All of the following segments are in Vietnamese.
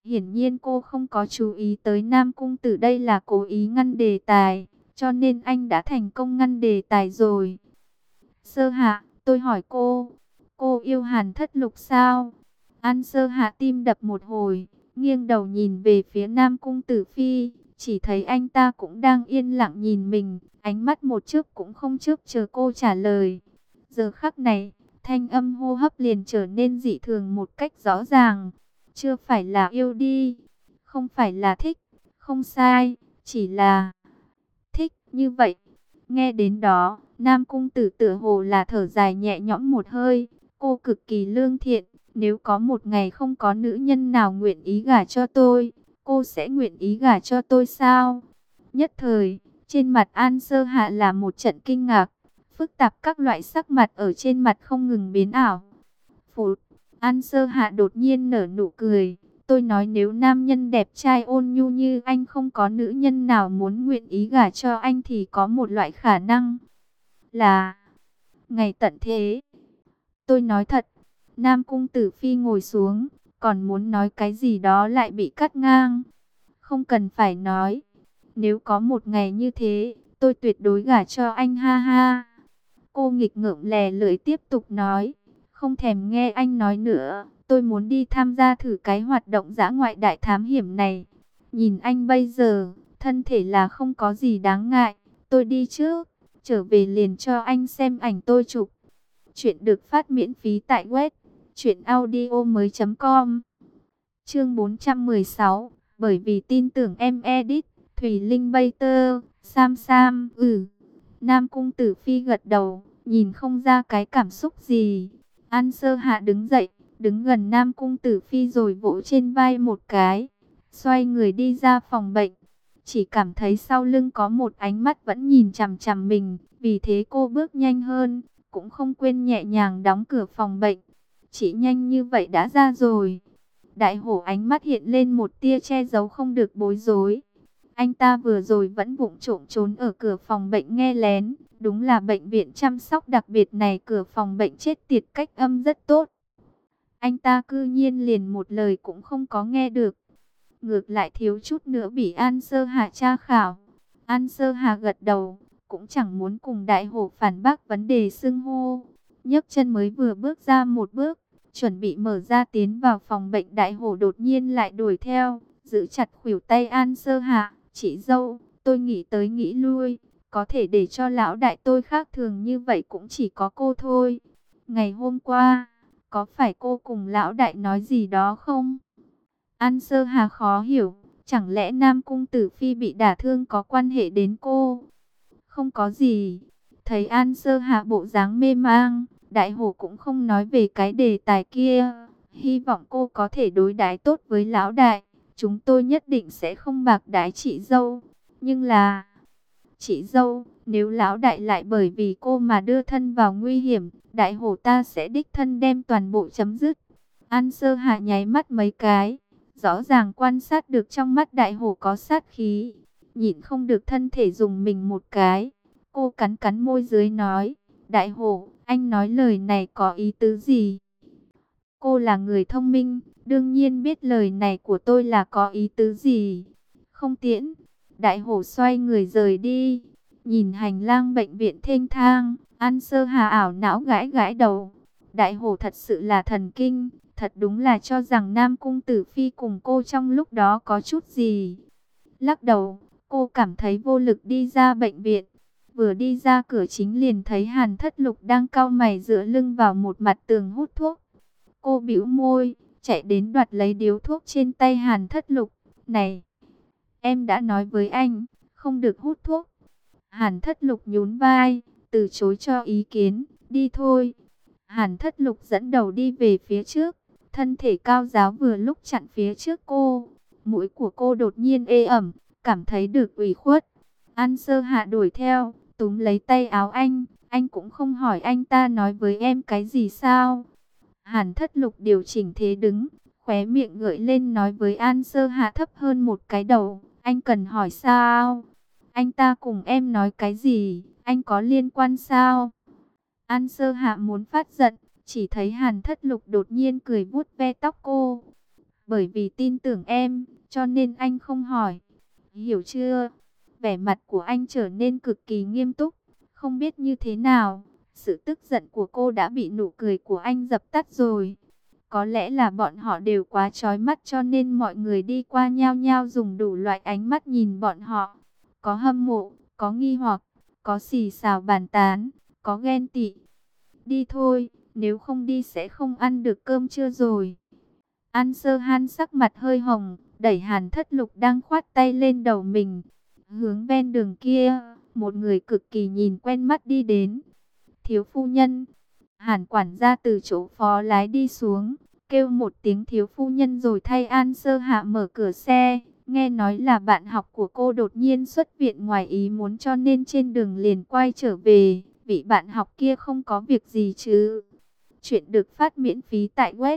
Hiển nhiên cô không có chú ý tới Nam Cung Tử đây là cố ý ngăn đề tài, cho nên anh đã thành công ngăn đề tài rồi. Sơ Hạ, tôi hỏi cô yêu Hàn Thất Lục sao? An Sơ Hạ tim đập một hồi, nghiêng đầu nhìn về phía Nam Cung Tử Phi, chỉ thấy anh ta cũng đang yên lặng nhìn mình, ánh mắt một chớp cũng không chớp chờ cô trả lời. Giờ khắc này, thanh âm hô hấp liền trở nên dị thường một cách rõ ràng. Chưa phải là yêu đi, không phải là thích, không sai, chỉ là thích như vậy. Nghe đến đó, Nam Cung Tử tựa hồ là thở dài nhẹ nhõm một hơi. Cô cực kỳ lương thiện, nếu có một ngày không có nữ nhân nào nguyện ý gả cho tôi, cô sẽ nguyện ý gả cho tôi sao? Nhất thời, trên mặt An Sơ Hạ là một trận kinh ngạc, phức tạp các loại sắc mặt ở trên mặt không ngừng biến ảo. Phụt, An Sơ Hạ đột nhiên nở nụ cười. Tôi nói nếu nam nhân đẹp trai ôn nhu như anh không có nữ nhân nào muốn nguyện ý gả cho anh thì có một loại khả năng là ngày tận thế. Tôi nói thật. Nam Cung Tử Phi ngồi xuống, còn muốn nói cái gì đó lại bị cắt ngang. Không cần phải nói. Nếu có một ngày như thế, tôi tuyệt đối gả cho anh ha ha. Cô nghịch ngợm lè lưỡi tiếp tục nói. Không thèm nghe anh nói nữa. Tôi muốn đi tham gia thử cái hoạt động dã ngoại đại thám hiểm này. Nhìn anh bây giờ, thân thể là không có gì đáng ngại. Tôi đi trước, trở về liền cho anh xem ảnh tôi chụp. Chuyện được phát miễn phí tại web truyệnaudiomoi.com. Chương 416, bởi vì tin tưởng em edit, Thủy Linh bay tơ, Sam Sam, Nam Cung Tử Phi gật đầu, nhìn không ra cái cảm xúc gì. An Sơ Hạ đứng dậy, đứng gần Nam Cung Tử Phi rồi vỗ trên vai một cái, xoay người đi ra phòng bệnh. Chỉ cảm thấy sau lưng có một ánh mắt vẫn nhìn chằm chằm mình, vì thế cô bước nhanh hơn, cũng không quên nhẹ nhàng đóng cửa phòng bệnh. Chỉ nhanh như vậy đã ra rồi. Đại hổ ánh mắt hiện lên một tia che giấu không được bối rối. Anh ta vừa rồi vẫn vụng trộm trốn ở cửa phòng bệnh nghe lén. Đúng là bệnh viện chăm sóc đặc biệt này cửa phòng bệnh chết tiệt cách âm rất tốt. Anh ta cư nhiên liền một lời cũng không có nghe được. Ngược lại thiếu chút nữa bị An Sơ Hà tra khảo. An Sơ Hà gật đầu, cũng chẳng muốn cùng đại hổ phản bác vấn đề xưng hô. Nhấc chân mới vừa bước ra một bước, chuẩn bị mở ra tiến vào phòng bệnh, đại hổ đột nhiên lại đuổi theo, giữ chặt khuỷu tay An Sơ Hạ. Chị dâu, tôi nghĩ tới nghĩ lui, có thể để cho lão đại tôi khác thường như vậy cũng chỉ có cô thôi. Ngày hôm qua, có phải cô cùng lão đại nói gì đó không? An Sơ Hà khó hiểu, chẳng lẽ Nam Cung Tử Phi bị đả thương có quan hệ đến cô? Không có gì. Thấy An Sơ Hà bộ dáng mê mang, đại hổ cũng không nói về cái đề tài kia. Hy vọng cô có thể đối đãi tốt với lão đại. Chúng tôi nhất định sẽ không bạc đãi chị dâu. Nhưng là... Chị dâu, nếu lão đại lại bởi vì cô mà đưa thân vào nguy hiểm, đại hổ ta sẽ đích thân đem toàn bộ chấm dứt. An Sơ Hạ nháy mắt mấy cái, rõ ràng quan sát được trong mắt đại hổ có sát khí, nhịn không được thân thể dùng mình một cái. Cô cắn cắn môi dưới nói, đại hổ, anh nói lời này có ý tứ gì? Cô là người thông minh, đương nhiên biết lời này của tôi là có ý tứ gì. Không tiễn, đại hổ xoay người rời đi. Nhìn hành lang bệnh viện thênh thang, An Sơ Hà ảo não gãi gãi đầu. Đại hổ thật sự là thần kinh, thật đúng là cho rằng Nam Cung Tử Phi cùng cô trong lúc đó có chút gì. Lắc đầu, cô cảm thấy vô lực đi ra bệnh viện. Vừa đi ra cửa chính liền thấy Hàn Thất Lục đang cau mày dựa lưng vào một mặt tường hút thuốc. Cô bĩu môi, chạy đến đoạt lấy điếu thuốc trên tay Hàn Thất Lục. Này, em đã nói với anh, không được hút thuốc. Hàn Thất Lục nhún vai, từ chối cho ý kiến, đi thôi. Hàn Thất Lục dẫn đầu đi về phía trước, thân thể cao giáo vừa lúc chặn phía trước cô. Mũi của cô đột nhiên ê ẩm, cảm thấy được ủy khuất. An Sơ Hạ đuổi theo, túm lấy tay áo anh cũng không hỏi anh ta nói với em cái gì sao. Hàn Thất Lục điều chỉnh thế đứng, khóe miệng gợi lên nói với An Sơ Hạ thấp hơn một cái đầu, anh cần hỏi sao? Anh ta cùng em nói cái gì, anh có liên quan sao? An Sơ Hạ muốn phát giận, chỉ thấy Hàn Thất Lục đột nhiên cười vuốt ve tóc cô. Bởi vì tin tưởng em, cho nên anh không hỏi. Hiểu chưa? Vẻ mặt của anh trở nên cực kỳ nghiêm túc. Không biết như thế nào, sự tức giận của cô đã bị nụ cười của anh dập tắt rồi. Có lẽ là bọn họ đều quá chói mắt cho nên mọi người đi qua nhao nhao dùng đủ loại ánh mắt nhìn bọn họ. Có hâm mộ, có nghi hoặc, có xì xào bàn tán, có ghen tị. Đi thôi, nếu không đi sẽ không ăn được cơm trưa rồi. An Sơ Han sắc mặt hơi hồng, đẩy Hàn Thất Lục đang khoát tay lên đầu mình. Hướng ven đường kia, một người cực kỳ nhìn quen mắt đi đến. Thiếu phu nhân. Hàn quản gia từ chỗ phó lái đi xuống, kêu một tiếng thiếu phu nhân rồi thay An Sơ Hạ mở cửa xe. Nghe nói là bạn học của cô đột nhiên xuất viện ngoài ý muốn cho nên trên đường liền quay trở về. Vị bạn học kia không có việc gì chứ? Chuyện được phát miễn phí tại web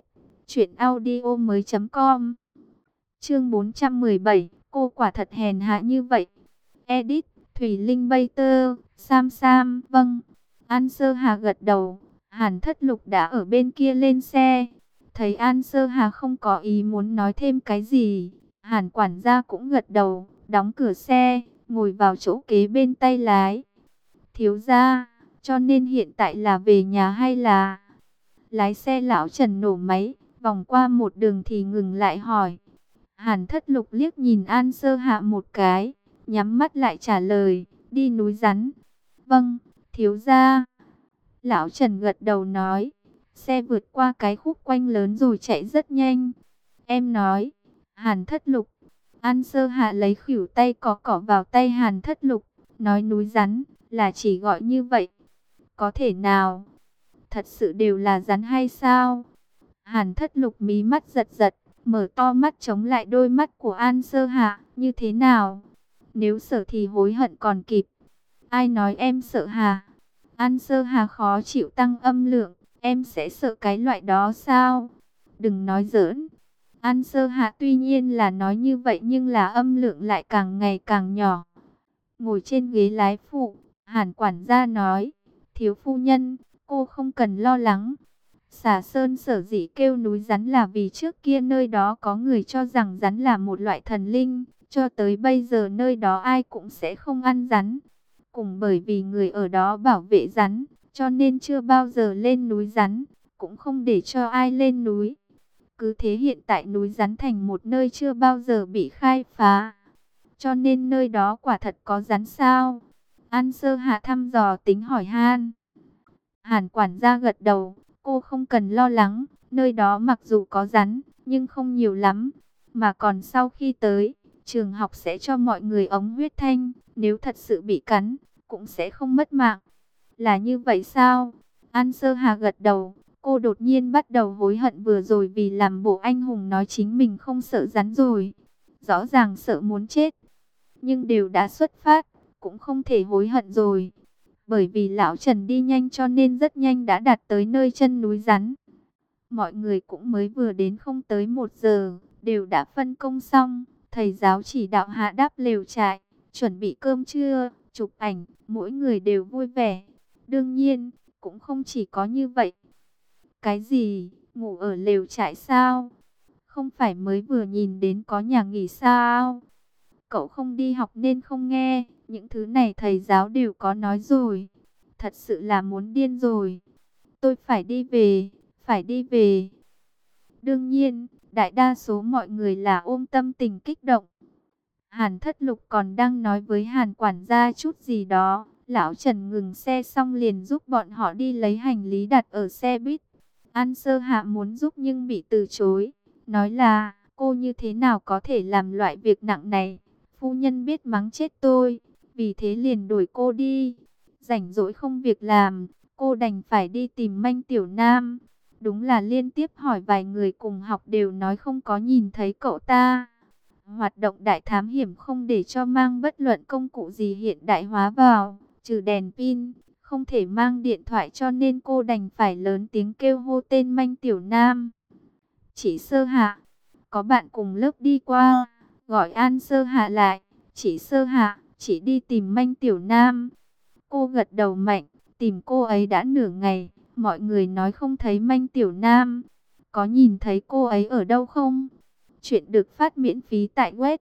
truyệnaudiomoi.com. Chương 417, cô quả thật hèn hạ như vậy. Edit, Thủy Linh Bay Tơ, Sam Sam, vâng. An Sơ Hà gật đầu, Hàn Thất Lục đã ở bên kia lên xe. Thấy An Sơ Hà không có ý muốn nói thêm cái gì, Hàn quản gia cũng gật đầu, đóng cửa xe, ngồi vào chỗ kế bên tay lái. Thiếu gia, cho nên hiện tại là về nhà hay là... Lái xe lão Trần nổ máy, vòng qua một đường thì ngừng lại hỏi. Hàn Thất Lục liếc nhìn An Sơ Hạ một cái, nhắm mắt lại trả lời, đi núi rắn. Vâng, thiếu gia. Lão Trần gật đầu nói, xe vượt qua cái khúc quanh lớn rồi chạy rất nhanh. Em nói, Hàn Thất Lục. An Sơ Hạ lấy khuỷu tay cọ vào tay Hàn Thất Lục, nói núi rắn, là chỉ gọi như vậy. Có thể nào, thật sự đều là rắn hay sao? Hàn Thất Lục mí mắt giật giật, mở to mắt chống lại đôi mắt của An Sơ Hạ, như thế nào? Nếu sợ thì hối hận còn kịp. Ai nói em sợ hả? An Sơ Hà khó chịu tăng âm lượng, em sẽ sợ cái loại đó sao? Đừng nói giỡn. An Sơ Hà tuy nhiên là nói như vậy nhưng là âm lượng lại càng ngày càng nhỏ. Ngồi trên ghế lái phụ, Hàn quản gia nói, thiếu phu nhân, cô không cần lo lắng. Xà Sơn sở dĩ kêu núi rắn là vì trước kia nơi đó có người cho rằng rắn là một loại thần linh, cho tới bây giờ nơi đó ai cũng sẽ không ăn rắn. Cùng bởi vì người ở đó bảo vệ rắn, cho nên chưa bao giờ lên núi rắn, cũng không để cho ai lên núi. Cứ thế hiện tại núi rắn thành một nơi chưa bao giờ bị khai phá. Cho nên nơi đó quả thật có rắn sao? An Sơ Hạ thăm dò tính hỏi han. Hàn quản gia gật đầu, cô không cần lo lắng, nơi đó mặc dù có rắn, nhưng không nhiều lắm. Mà còn sau khi tới, trường học sẽ cho mọi người ống huyết thanh, nếu thật sự bị cắn, cũng sẽ không mất mạng. Là như vậy sao? An Sơ Hà gật đầu, cô đột nhiên bắt đầu hối hận vừa rồi vì làm bộ anh hùng nói chính mình không sợ rắn rồi. Rõ ràng sợ muốn chết, nhưng đều đã xuất phát, cũng không thể hối hận rồi. Bởi vì lão Trần đi nhanh cho nên rất nhanh đã đạt tới nơi chân núi rắn. Mọi người cũng mới vừa đến không tới 1 giờ, đều đã phân công xong. Thầy giáo chỉ đạo hạ đáp lều trại, chuẩn bị cơm trưa, chụp ảnh, mỗi người đều vui vẻ. Đương nhiên, cũng không chỉ có như vậy. Cái gì, ngủ ở lều trại sao? Không phải mới vừa nhìn đến có nhà nghỉ sao? Cậu không đi học nên không nghe, những thứ này thầy giáo đều có nói rồi. Thật sự là muốn điên rồi. Tôi phải đi về, phải đi về. Đương nhiên, đại đa số mọi người là ôm tâm tình kích động. Hàn Thất Lục còn đang nói với Hàn quản gia chút gì đó. Lão Trần ngừng xe xong liền giúp bọn họ đi lấy hành lý đặt ở xe buýt. An Sơ Hạ muốn giúp nhưng bị từ chối. Nói là, cô như thế nào có thể làm loại việc nặng này. Phu nhân biết mắng chết tôi, vì thế liền đuổi cô đi. Rảnh rỗi không việc làm, cô đành phải đi tìm Manh Tiểu Nam. Đúng là liên tiếp hỏi vài người cùng học đều nói không có nhìn thấy cậu ta. Hoạt động đại thám hiểm không để cho mang bất luận công cụ gì hiện đại hóa vào, trừ đèn pin, không thể mang điện thoại cho nên cô đành phải lớn tiếng kêu hô tên Manh Tiểu Nam. Chị Sơ Hạ, có bạn cùng lớp đi qua, gọi An Sơ Hạ lại. Chị Sơ Hạ, chị đi tìm Manh Tiểu Nam. Cô gật đầu mạnh, tìm cô ấy đã nửa ngày, mọi người nói không thấy Manh Tiểu Nam. Có nhìn thấy cô ấy ở đâu không? Chuyện được phát miễn phí tại web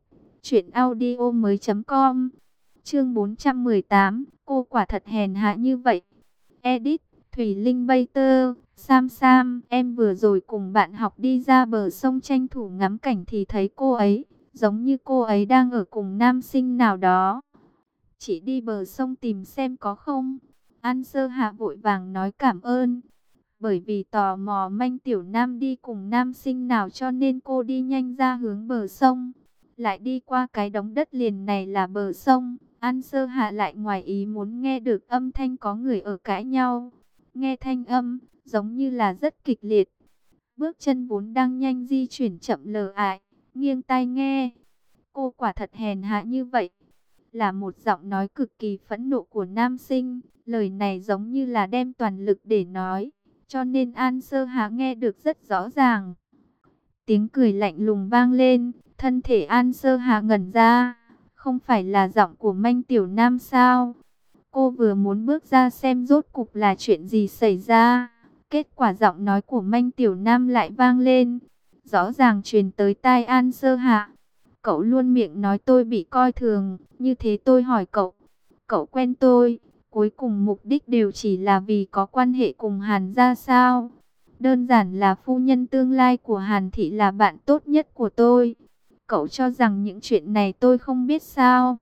truyệnaudiomoi.com. Chương 418, cô quả thật hèn hạ như vậy. Edit, Thủy Linh Bay Tơ, Sam Sam, em vừa rồi cùng bạn học đi ra bờ sông tranh thủ ngắm cảnh thì thấy cô ấy, giống như cô ấy đang ở cùng nam sinh nào đó. Chị đi bờ sông tìm xem có không? An Sơ Hạ vội vàng nói cảm ơn. Bởi vì tò mò Manh Tiểu Nam đi cùng nam sinh nào cho nên cô đi nhanh ra hướng bờ sông. Lại đi qua cái đống đất liền này là bờ sông. An Sơ Hạ lại ngoài ý muốn nghe được âm thanh có người ở cãi nhau. Nghe thanh âm, giống như là rất kịch liệt. Bước chân vốn đang nhanh di chuyển chậm lờ ải, nghiêng tai nghe. Cô quả thật hèn hạ như vậy. Là một giọng nói cực kỳ phẫn nộ của nam sinh. Lời này giống như là đem toàn lực để nói, cho nên An Sơ Hạ nghe được rất rõ ràng. Tiếng cười lạnh lùng vang lên, thân thể An Sơ Hạ ngẩn ra. Không phải là giọng của Manh Tiểu Nam sao? Cô vừa muốn bước ra xem rốt cục là chuyện gì xảy ra. Kết quả giọng nói của Manh Tiểu Nam lại vang lên, rõ ràng truyền tới tai An Sơ Hạ. Cậu luôn miệng nói tôi bị coi thường, như thế tôi hỏi cậu, cậu quen tôi, cuối cùng mục đích đều chỉ là vì có quan hệ cùng Hàn gia sao? Đơn giản là phu nhân tương lai của Hàn thị là bạn tốt nhất của tôi. Cậu cho rằng những chuyện này tôi không biết sao?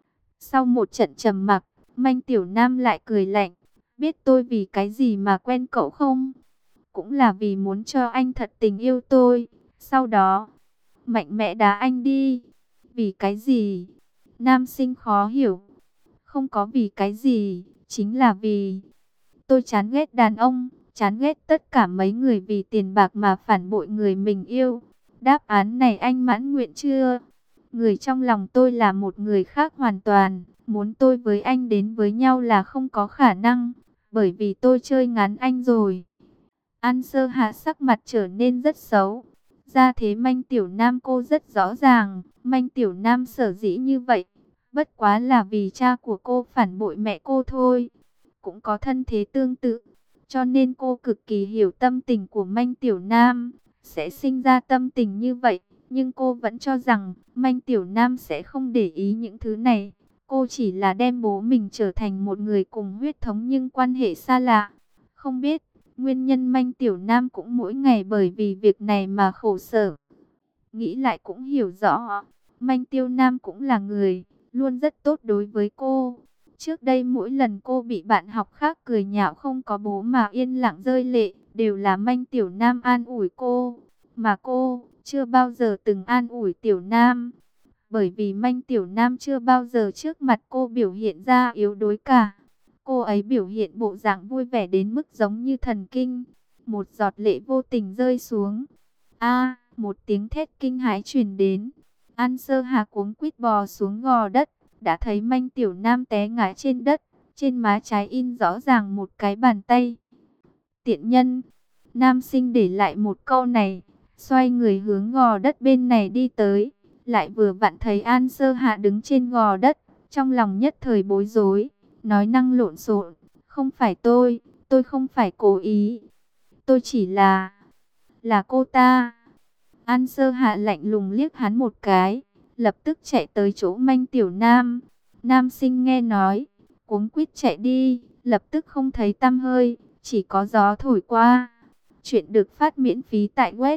Sau một trận trầm mặc, Manh Tiểu Nam lại cười lạnh. Biết tôi vì cái gì mà quen cậu không? Cũng là vì muốn cho anh thật tình yêu tôi. Sau đó, mạnh mẽ đá anh đi. Vì cái gì? Nam sinh khó hiểu. Không có vì cái gì, chính là vì tôi chán ghét đàn ông, chán ghét tất cả mấy người vì tiền bạc mà phản bội người mình yêu. Đáp án này anh mãn nguyện chưa? Người trong lòng tôi là một người khác hoàn toàn, muốn tôi với anh đến với nhau là không có khả năng, bởi vì tôi chơi ngán anh rồi. An Sơ Hạ sắc mặt trở nên rất xấu. Ra thế Manh Tiểu Nam cô rất rõ ràng, Manh Tiểu Nam sở dĩ như vậy, bất quá là vì cha của cô phản bội mẹ cô thôi. Cũng có thân thế tương tự, cho nên cô cực kỳ hiểu tâm tình của Manh Tiểu Nam, sẽ sinh ra tâm tình như vậy. Nhưng cô vẫn cho rằng Manh Tiểu Nam sẽ không để ý những thứ này. Cô chỉ là đem bố mình trở thành một người cùng huyết thống nhưng quan hệ xa lạ. Không biết nguyên nhân Manh Tiểu Nam cũng mỗi ngày bởi vì việc này mà khổ sở. Nghĩ lại cũng hiểu rõ, Manh Tiểu Nam cũng là người luôn rất tốt đối với cô. Trước đây mỗi lần cô bị bạn học khác cười nhạo không có bố mà yên lặng rơi lệ, đều là Manh Tiểu Nam an ủi cô. Mà cô chưa bao giờ từng an ủi Tiểu Nam, bởi vì Manh Tiểu Nam chưa bao giờ trước mặt cô biểu hiện ra yếu đuối cả. Cô ấy biểu hiện bộ dạng vui vẻ đến mức giống như thần kinh. Một giọt lệ vô tình rơi xuống. A, một tiếng thét kinh hãi truyền đến. An Sơ Hà cuống quýt bò xuống gò đất, đã thấy Manh Tiểu Nam té ngã trên đất, trên má trái in rõ ràng một cái bàn tay. Tiện nhân, nam sinh để lại một câu này, xoay người hướng gò đất bên này đi tới, lại vừa vặn thấy An Sơ Hạ đứng trên gò đất, trong lòng nhất thời bối rối, nói năng lộn xộn, không phải tôi không phải cố ý, tôi chỉ là cô ta. An Sơ Hạ lạnh lùng liếc hắn một cái, lập tức chạy tới chỗ Manh Tiểu Nam. Nam sinh nghe nói, cuống quýt chạy đi, lập tức không thấy tăm hơi, chỉ có gió thổi qua. Chuyện được phát miễn phí tại web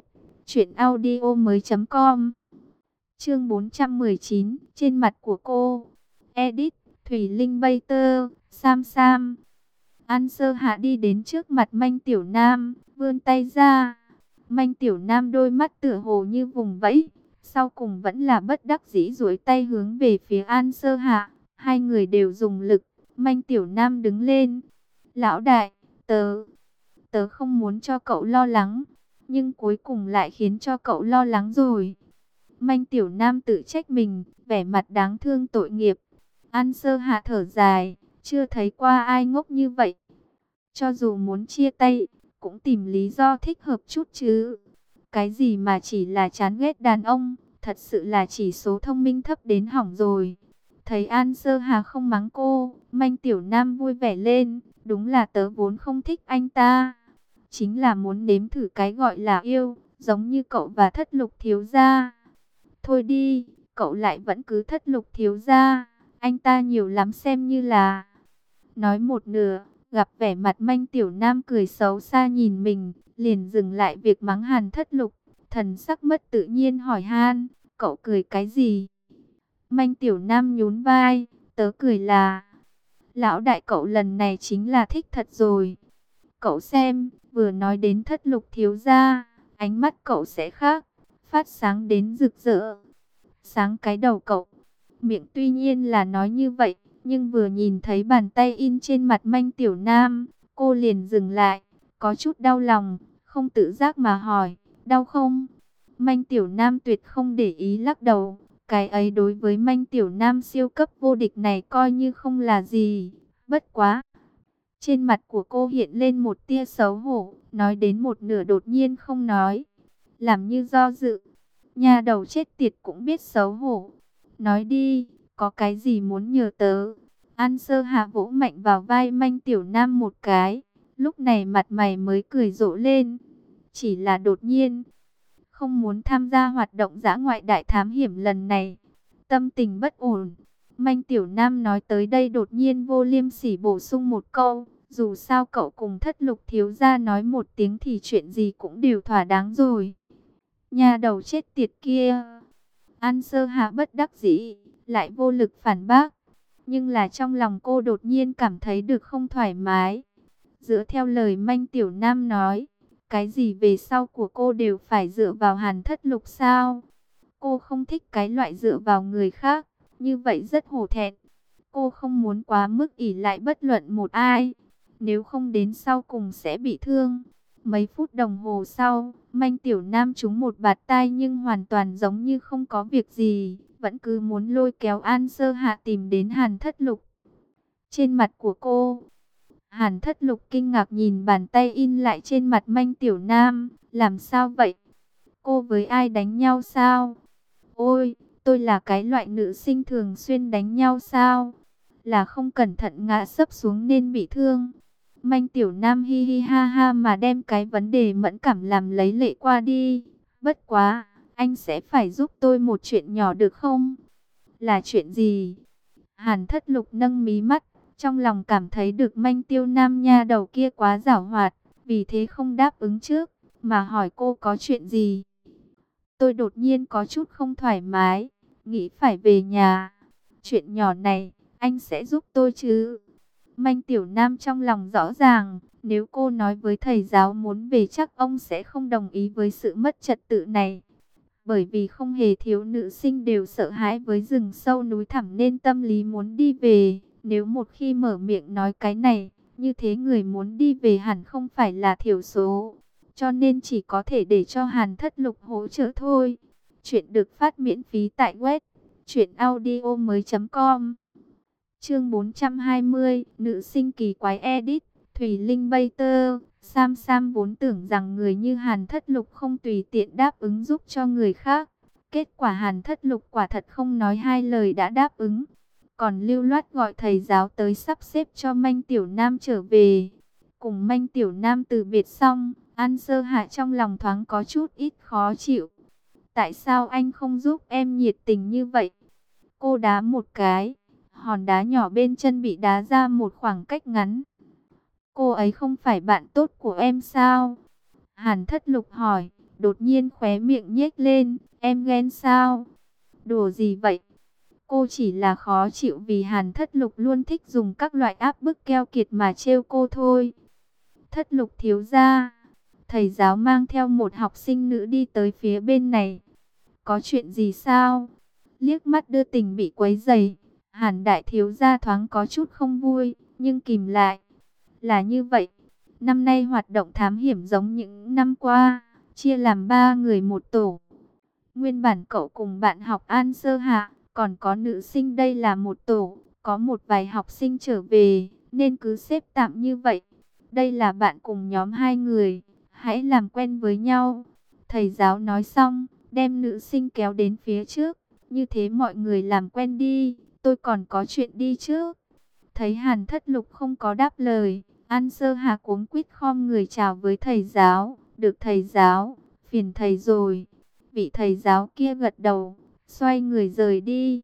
truyệnaudiomoi.com. Chương 419, trên mặt của cô. Edit, Thủy Linh Bay Tơ, Sam Sam. An Sơ Hạ đi đến trước mặt Manh Tiểu Nam, vươn tay ra. Manh Tiểu Nam đôi mắt tựa hồ như vùng vẫy, sau cùng vẫn là bất đắc dĩ duỗi tay hướng về phía An Sơ Hạ. Hai người đều dùng lực, Manh Tiểu Nam đứng lên. Lão đại, tớ không muốn cho cậu lo lắng, nhưng cuối cùng lại khiến cho cậu lo lắng rồi. Manh Tiểu Nam tự trách mình, vẻ mặt đáng thương tội nghiệp. An Sơ Hạ thở dài, chưa thấy qua ai ngốc như vậy. Cho dù muốn chia tay, cũng tìm lý do thích hợp chút chứ. Cái gì mà chỉ là chán ghét đàn ông, thật sự là chỉ số thông minh thấp đến hỏng rồi. Thấy An Sơ Hà không mắng cô, Manh Tiểu Nam vui vẻ lên. Đúng là tớ vốn không thích anh ta, chính là muốn nếm thử cái gọi là yêu, giống như cậu và Thất Lục thiếu gia. Thôi đi, cậu lại vẫn cứ Thất Lục thiếu gia, anh ta nhiều lắm xem như là. Nói một nửa, gặp vẻ mặt Manh Tiểu Nam cười xấu xa nhìn mình, liền dừng lại việc mắng Hàn Thất Lục, thần sắc mất tự nhiên hỏi han, cậu cười cái gì? Manh Tiểu Nam nhún vai, tớ cười là, lão đại cậu lần này chính là thích thật rồi. Cậu xem, vừa nói đến Thất Lục thiếu gia, ánh mắt cậu sẽ khác, phát sáng đến rực rỡ. Sáng cái đầu cậu. Miệng tuy nhiên là nói như vậy, nhưng vừa nhìn thấy bàn tay in trên mặt Manh Tiểu Nam, cô liền dừng lại, có chút đau lòng, không tự giác mà hỏi, đau không? Manh Tiểu Nam tuyệt không để ý lắc đầu, cái ấy đối với Manh Tiểu Nam siêu cấp vô địch này coi như không là gì, bất quá. Trên mặt của cô hiện lên một tia xấu hổ, nói đến một nửa đột nhiên không nói, làm như do dự. Nhà đầu chết tiệt cũng biết xấu hổ. Nói đi, có cái gì muốn nhờ tớ? An Sơ Hạ vỗ mạnh vào vai Manh Tiểu Nam một cái, lúc này mặt mày mới cười rộ lên. Chỉ là đột nhiên, không muốn tham gia hoạt động dã ngoại đại thám hiểm lần này. Tâm tình bất ổn. Manh Tiểu Nam nói tới đây đột nhiên vô liêm sỉ bổ sung một câu. Dù sao cậu cùng Thất Lục thiếu gia nói một tiếng thì chuyện gì cũng đều thỏa đáng rồi. Nhà đầu chết tiệt kia. An Sơ Hạ bất đắc dĩ, lại vô lực phản bác. Nhưng là trong lòng cô đột nhiên cảm thấy được không thoải mái. Dựa theo lời Manh Tiểu Nam nói, cái gì về sau của cô đều phải dựa vào Hàn Thất Lục sao? Cô không thích cái loại dựa vào người khác, như vậy rất hổ thẹn. Cô không muốn quá mức ỷ lại bất luận một ai, nếu không đến sau cùng sẽ bị thương. Mấy phút đồng hồ sau, Manh Tiểu Nam trúng một bạt tai nhưng hoàn toàn giống như không có việc gì, vẫn cứ muốn lôi kéo An Sơ Hạ tìm đến Hàn Thất Lục. Trên mặt của cô, Hàn Thất Lục kinh ngạc nhìn bàn tay in lại trên mặt Manh Tiểu Nam, làm sao vậy? Cô với ai đánh nhau sao? Ôi, tôi là cái loại nữ sinh thường xuyên đánh nhau sao? Là không cẩn thận ngã sấp xuống nên bị thương. Manh Tiểu Nam hi hi ha ha mà đem cái vấn đề mẫn cảm làm lấy lệ qua đi. Bất quá, anh sẽ phải giúp tôi một chuyện nhỏ được không? Là chuyện gì? Hàn Thất Lục nâng mí mắt, trong lòng cảm thấy được Manh Tiêu Nam nha đầu kia quá giảo hoạt, vì thế không đáp ứng trước, mà hỏi cô có chuyện gì. Tôi đột nhiên có chút không thoải mái, nghĩ phải về nhà. Chuyện nhỏ này, anh sẽ giúp tôi chứ? Manh Tiểu Nam trong lòng rõ ràng, nếu cô nói với thầy giáo muốn về chắc ông sẽ không đồng ý với sự mất trật tự này. Bởi vì không hề thiếu nữ sinh đều sợ hãi với rừng sâu núi thẳm nên tâm lý muốn đi về. Nếu một khi mở miệng nói cái này, như thế người muốn đi về hẳn không phải là thiểu số. Cho nên chỉ có thể để cho Hàn Thất Lục hỗ trợ thôi. Chuyện được phát miễn phí tại web truyệnaudiomoi.com. Chương 420, nữ sinh kỳ quái edit, Thủy Linh Bater. Sam Sam vốn tưởng rằng người như Hàn Thất Lục không tùy tiện đáp ứng giúp cho người khác. Kết quả Hàn Thất Lục quả thật không nói hai lời đã đáp ứng. Còn lưu loát gọi thầy giáo tới sắp xếp cho Manh Tiểu Nam trở về. Cùng Manh Tiểu Nam từ biệt xong, An Sơ Hạ trong lòng thoáng có chút ít khó chịu. Tại sao anh không giúp em nhiệt tình như vậy? Cô đá một cái, hòn đá nhỏ bên chân bị đá ra một khoảng cách ngắn. Cô ấy không phải bạn tốt của em sao? Hàn Thất Lục hỏi, đột nhiên khóe miệng nhếch lên, em ghen sao? Đùa gì vậy? Cô chỉ là khó chịu vì Hàn Thất Lục luôn thích dùng các loại áp bức keo kiệt mà trêu cô thôi. Thất Lục thiếu gia, thầy giáo mang theo một học sinh nữ đi tới phía bên này. Có chuyện gì sao? Liếc mắt đưa tình bị quấy rầy, Hàn đại thiếu gia thoáng có chút không vui, nhưng kìm lại. Là như vậy, năm nay hoạt động thám hiểm giống những năm qua, chia làm 3 người một tổ. Nguyên bản cậu cùng bạn học An Sơ Hạ, còn có nữ sinh đây là một tổ, có một vài học sinh trở về, nên cứ xếp tạm như vậy. Đây là bạn cùng nhóm 2 người, hãy làm quen với nhau. Thầy giáo nói xong, đem nữ sinh kéo đến phía trước, như thế mọi người làm quen đi, tôi còn có chuyện đi trước. Thấy Hàn Thất Lục không có đáp lời, An Sơ Hà cuống quýt khom người chào với thầy giáo, được thầy giáo phiền thầy rồi. Vị thầy giáo kia gật đầu, xoay người rời đi.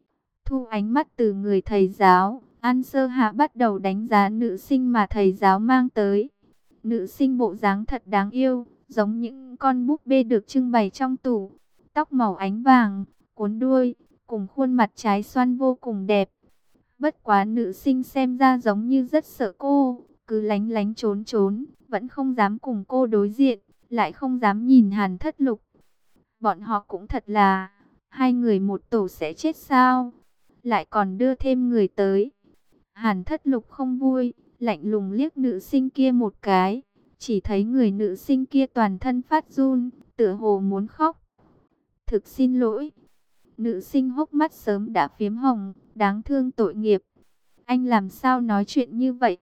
Thu ánh mắt từ người thầy giáo, An Sơ Hạ bắt đầu đánh giá nữ sinh mà thầy giáo mang tới. Nữ sinh bộ dáng thật đáng yêu, giống những con búp bê được trưng bày trong tủ. Tóc màu ánh vàng, cuốn đuôi, cùng khuôn mặt trái xoan vô cùng đẹp. Bất quá nữ sinh xem ra giống như rất sợ cô, cứ lánh lánh trốn trốn, vẫn không dám cùng cô đối diện, lại không dám nhìn Hàn Thất Lục. Bọn họ cũng thật là, hai người một tổ sẽ chết sao? Lại còn đưa thêm người tới. Hàn Thất Lục không vui, lạnh lùng liếc nữ sinh kia một cái. Chỉ thấy người nữ sinh kia toàn thân phát run, tựa hồ muốn khóc. Thực xin lỗi. Nữ sinh hốc mắt sớm đã phiếm hồng, đáng thương tội nghiệp. Anh làm sao nói chuyện như vậy?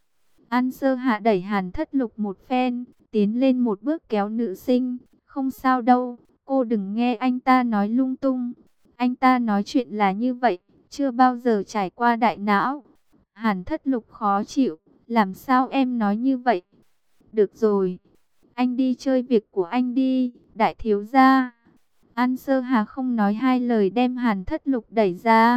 An Sơ Hạ đẩy Hàn Thất Lục một phen, tiến lên một bước kéo nữ sinh. Không sao đâu, cô đừng nghe anh ta nói lung tung. Anh ta nói chuyện là như vậy, chưa bao giờ trải qua đại não. Hàn Thất Lục khó chịu, làm sao em nói như vậy? Được rồi, anh đi chơi việc của anh đi, đại thiếu gia. An Sơ Hà không nói hai lời đem Hàn Thất Lục đẩy ra.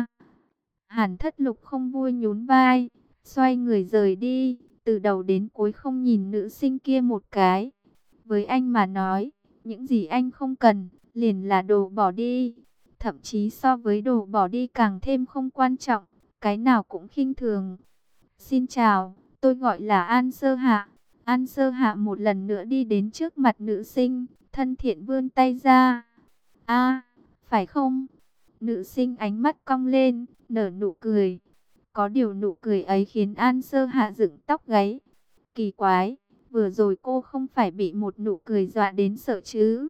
Hàn Thất Lục không vui nhún vai, xoay người rời đi, từ đầu đến cuối không nhìn nữ sinh kia một cái. Với anh mà nói, những gì anh không cần, liền là đồ bỏ đi. Thậm chí so với đồ bỏ đi càng thêm không quan trọng, cái nào cũng khinh thường. Xin chào, tôi gọi là An Sơ Hạ. An Sơ Hạ một lần nữa đi đến trước mặt nữ sinh, thân thiện vươn tay ra. A, phải không? Nữ sinh ánh mắt cong lên, nở nụ cười. Có điều nụ cười ấy khiến An Sơ Hạ dựng tóc gáy. Kỳ quái, vừa rồi cô không phải bị một nụ cười dọa đến sợ chứ?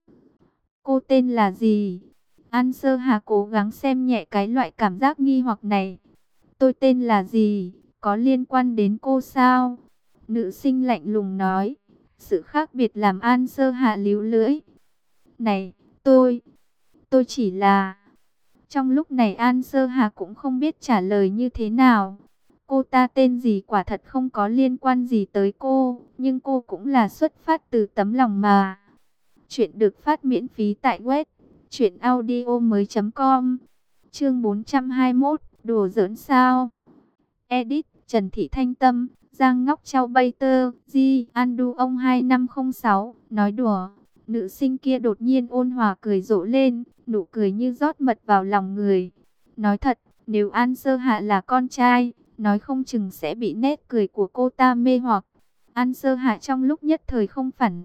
Cô tên là gì? An Sơ Hạ cố gắng xem nhẹ cái loại cảm giác nghi hoặc này. Tôi tên là gì? Có liên quan đến cô sao? Nữ sinh lạnh lùng nói. Sự khác biệt làm An Sơ Hạ líu lưỡi. Này, tôi chỉ là... Trong lúc này An Sơ Hà cũng không biết trả lời như thế nào. Cô ta tên gì quả thật không có liên quan gì tới cô, nhưng cô cũng là xuất phát từ tấm lòng mà. Chuyện được phát miễn phí tại web truyệnaudiomoi.com. Chương 421, đùa giỡn sao? Edit: Trần Thị Thanh Tâm, Giang Ngóc Châu Bay Tơ, Di Andu ông 2506, nói đùa. Nữ sinh kia đột nhiên ôn hòa cười rộ lên, nụ cười như rót mật vào lòng người. Nói thật, nếu An Sơ Hạ là con trai, nói không chừng sẽ bị nét cười của cô ta mê hoặc. An Sơ Hạ trong lúc nhất thời không phản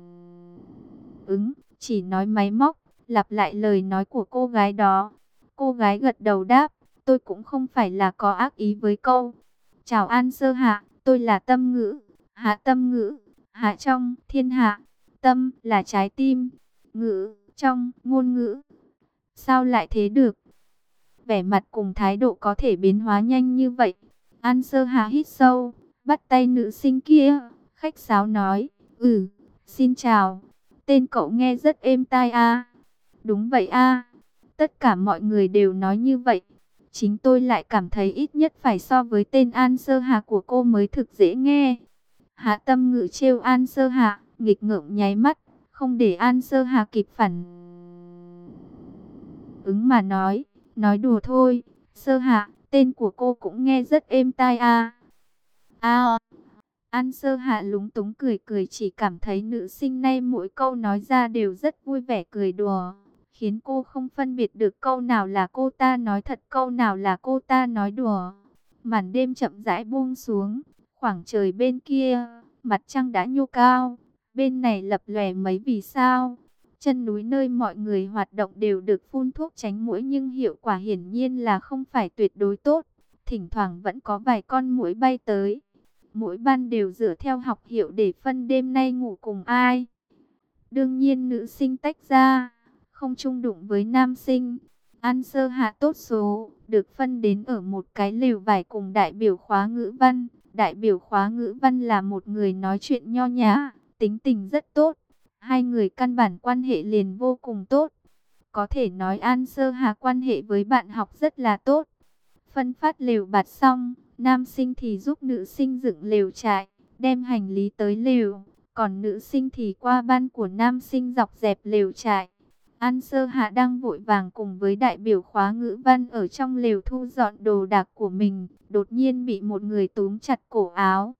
ứng, chỉ nói máy móc, lặp lại lời nói của cô gái đó. Cô gái gật đầu đáp, tôi cũng không phải là có ác ý với câu. Chào An Sơ Hạ, tôi là Tâm Ngữ, Hạ Tâm Ngữ, Hạ trong thiên hạ. Tâm là trái tim, ngữ trong ngôn ngữ. Sao lại thế được? Vẻ mặt cùng thái độ có thể biến hóa nhanh như vậy. An Sơ Hà hít sâu, bắt tay nữ sinh kia, khách sáo nói, xin chào, tên cậu nghe rất êm tai a. Đúng vậy a, tất cả mọi người đều nói như vậy. Chính tôi lại cảm thấy ít nhất phải so với tên An Sơ Hà của cô mới thực dễ nghe. Hạ Tâm Ngữ trêu An Sơ Hà, nghịch ngợm nháy mắt, không để An Sơ Hà kịp phản ứng mà nói đùa thôi. Sơ Hạ, tên của cô cũng nghe rất êm tai a. An Sơ Hạ lúng túng cười cười, chỉ cảm thấy nữ sinh này mỗi câu nói ra đều rất vui vẻ cười đùa, khiến cô không phân biệt được câu nào là cô ta nói thật, câu nào là cô ta nói đùa. Màn đêm chậm rãi buông xuống, khoảng trời bên kia, mặt trăng đã nhô cao, bên này lập lòe mấy vì sao. Chân núi nơi mọi người hoạt động đều được phun thuốc tránh muỗi, nhưng hiệu quả hiển nhiên là không phải tuyệt đối tốt. Thỉnh thoảng vẫn có vài con muỗi bay tới. Mỗi ban đều dựa theo học hiệu để phân đêm nay ngủ cùng ai. Đương nhiên nữ sinh tách ra, không chung đụng với nam sinh. An Sơ Hạ tốt số, được phân đến ở một cái lều vải cùng đại biểu khóa ngữ văn. Đại biểu khóa ngữ văn là một người nói chuyện nho nhã, tính tình rất tốt. Hai người căn bản quan hệ liền vô cùng tốt. Có thể nói An Sơ Hà quan hệ với bạn học rất là tốt. Phân phát lều bạt xong, nam sinh thì giúp nữ sinh dựng lều trại, đem hành lý tới lều. Còn nữ sinh thì qua ban của nam sinh dọc dẹp lều trại. An Sơ Hạ đang vội vàng cùng với đại biểu khóa ngữ văn ở trong lều thu dọn đồ đạc của mình. Đột nhiên bị một người túm chặt cổ áo.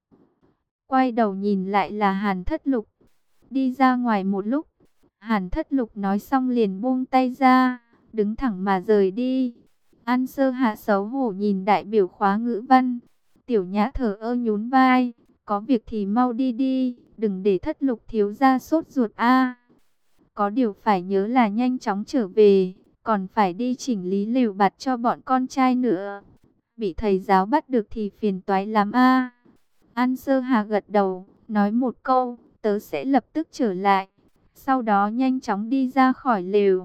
Quay đầu nhìn lại là Hàn Thất Lục. Đi ra ngoài một lúc, Hàn Thất Lục nói xong liền buông tay ra, đứng thẳng mà rời đi. An Sơ Hạ xấu hổ nhìn đại biểu khóa ngữ văn. Tiểu Nhã thở ơ nhún vai, có việc thì mau đi đi, đừng để Thất Lục thiếu gia sốt ruột a. Có điều phải nhớ là nhanh chóng trở về, còn phải đi chỉnh lý lều bạt cho bọn con trai nữa. Bị thầy giáo bắt được thì phiền toái lắm a. An Sơ Hà gật đầu, nói một câu, tớ sẽ lập tức trở lại. Sau đó nhanh chóng đi ra khỏi lều.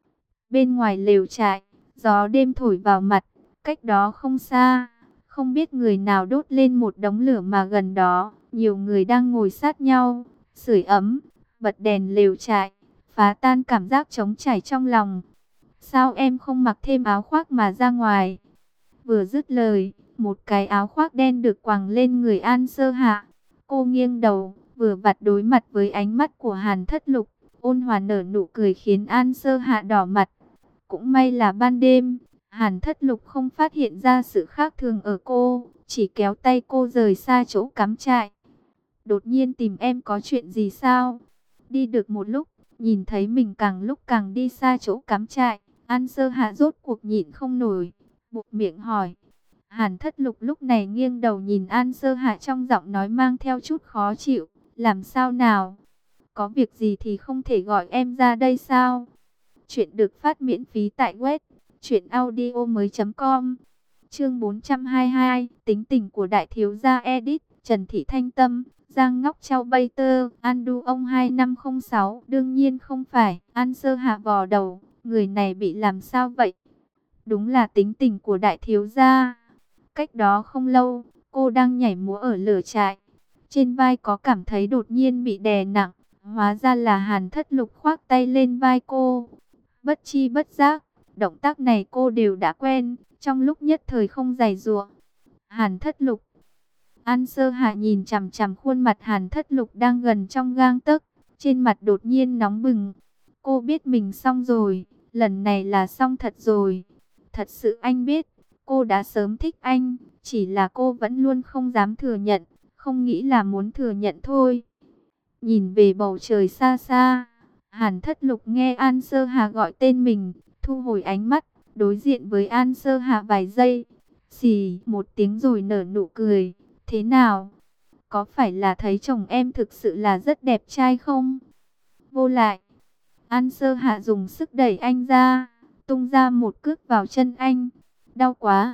Bên ngoài lều trại, gió đêm thổi vào mặt, cách đó không xa. Không biết người nào đốt lên một đống lửa mà gần đó, nhiều người đang ngồi sát nhau, sưởi ấm, bật đèn lều trại, phá tan cảm giác trống trải trong lòng. Sao em không mặc thêm áo khoác mà ra ngoài? Vừa dứt lời, một cái áo khoác đen được quàng lên người An Sơ Hạ. Cô nghiêng đầu, vừa vặn đối mặt với ánh mắt của Hàn Thất Lục, ôn hòa nở nụ cười khiến An Sơ Hạ đỏ mặt. Cũng may là ban đêm, Hàn Thất Lục không phát hiện ra sự khác thường ở cô, chỉ kéo tay cô rời xa chỗ cắm trại. Đột nhiên tìm em có chuyện gì sao? Đi được một lúc, nhìn thấy mình càng lúc càng đi xa chỗ cắm trại, An Sơ Hạ rốt cuộc nhịn không nổi, buột miệng hỏi. Hàn Thất Lục lúc này nghiêng đầu nhìn An Sơ Hạ trong giọng nói mang theo chút khó chịu. Làm sao nào? Có việc gì thì không thể gọi em ra đây sao? Chuyện được phát miễn phí tại web truyệnaudiomoi.com. Chương 422, tính tình của đại thiếu gia edit, Trần Thị Thanh Tâm, Giang Ngóc Trao Bay Tơ, Andu ông 2506. Đương nhiên không phải. An Sơ Hạ vò đầu, người này bị làm sao vậy? Đúng là tính tình của đại thiếu gia. Cách đó không lâu, cô đang nhảy múa ở lửa trại. Trên vai có cảm thấy đột nhiên bị đè nặng. Hóa ra là Hàn Thất Lục khoác tay lên vai cô. Bất chi bất giác, động tác này cô đều đã quen. Trong lúc nhất thời không giày giụa. Hàn Thất Lục. An Sơ Hạ nhìn chằm chằm khuôn mặt Hàn Thất Lục đang gần trong gang tấc. Trên mặt đột nhiên nóng bừng. Cô biết mình xong rồi. Lần này là xong thật rồi. Thật sự anh biết. Cô đã sớm thích anh, chỉ là cô vẫn luôn không dám thừa nhận, không nghĩ là muốn thừa nhận thôi. Nhìn về bầu trời xa xa, Hàn Thất Lục nghe An Sơ Hà gọi tên mình, thu hồi ánh mắt, đối diện với An Sơ Hà vài giây. Xì một tiếng rồi nở nụ cười. Thế nào? Có phải là thấy chồng em thực sự là rất đẹp trai không? Vô lại. An Sơ Hạ dùng sức đẩy anh ra, tung ra một cước vào chân anh. Đau quá.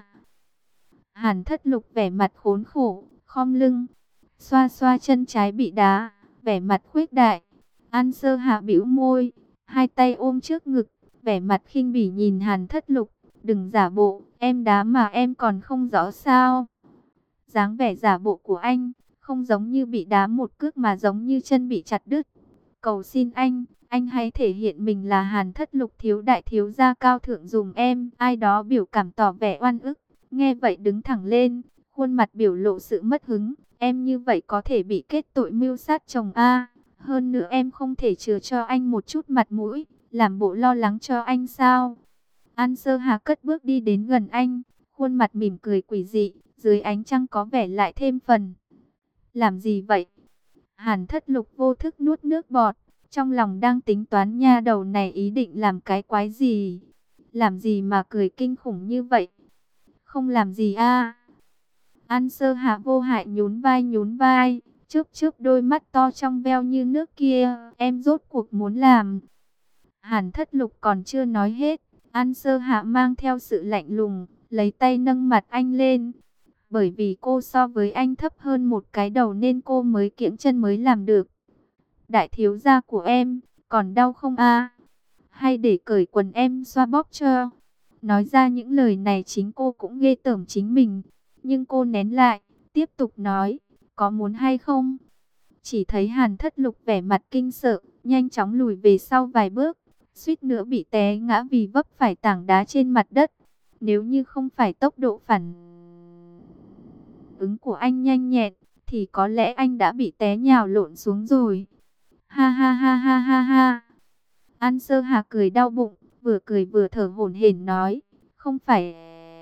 Hàn Thất Lục vẻ mặt khốn khổ, khom lưng, xoa xoa chân trái bị đá, vẻ mặt khuếch đại. An Sơ Hạ bĩu môi, hai tay ôm trước ngực, vẻ mặt khinh bỉ nhìn Hàn Thất Lục. Đừng giả bộ, em đá mà em còn không rõ sao? Dáng vẻ giả bộ của anh, không giống như bị đá một cước mà giống như chân bị chặt đứt. Cầu xin anh hãy thể hiện mình là Hàn Thất Lục thiếu đại thiếu gia cao thượng dùm em. Ai đó biểu cảm tỏ vẻ oan ức. Nghe vậy đứng thẳng lên, khuôn mặt biểu lộ sự mất hứng. Em như vậy có thể bị kết tội mưu sát chồng a. Hơn nữa em không thể chừa cho anh một chút mặt mũi, làm bộ lo lắng cho anh sao? An Sơ Hà cất bước đi đến gần anh, khuôn mặt mỉm cười quỷ dị, dưới ánh trăng có vẻ lại thêm phần. Làm gì vậy? Hàn Thất Lục vô thức nuốt nước bọt, trong lòng đang tính toán nha đầu này ý định làm cái quái gì. Làm gì mà cười kinh khủng như vậy? Không làm gì a. An Sơ Hạ vô hại nhún vai, chớp chớp đôi mắt to trong veo như nước kia. Em rốt cuộc muốn làm. Hàn Thất Lục còn chưa nói hết, An Sơ Hạ mang theo sự lạnh lùng, lấy tay nâng mặt anh lên. Bởi vì cô so với anh thấp hơn một cái đầu nên cô mới kiễng chân mới làm được. Đại thiếu gia của em, còn đau không a? Hay để cởi quần em xoa bóp cho? Nói ra những lời này chính cô cũng ghê tởm chính mình. Nhưng cô nén lại, tiếp tục nói, có muốn hay không? Chỉ thấy Hàn Thất Lục vẻ mặt kinh sợ, nhanh chóng lùi về sau vài bước, suýt nữa bị té ngã vì vấp phải tảng đá trên mặt đất. Nếu như không phải tốc độ phản ứng của anh nhanh nhẹn, thì có lẽ anh đã bị té nhào lộn xuống rồi. Ha ha ha ha ha ha. An Sơ Hà cười đau bụng, vừa cười vừa thở hổn hển nói, không phải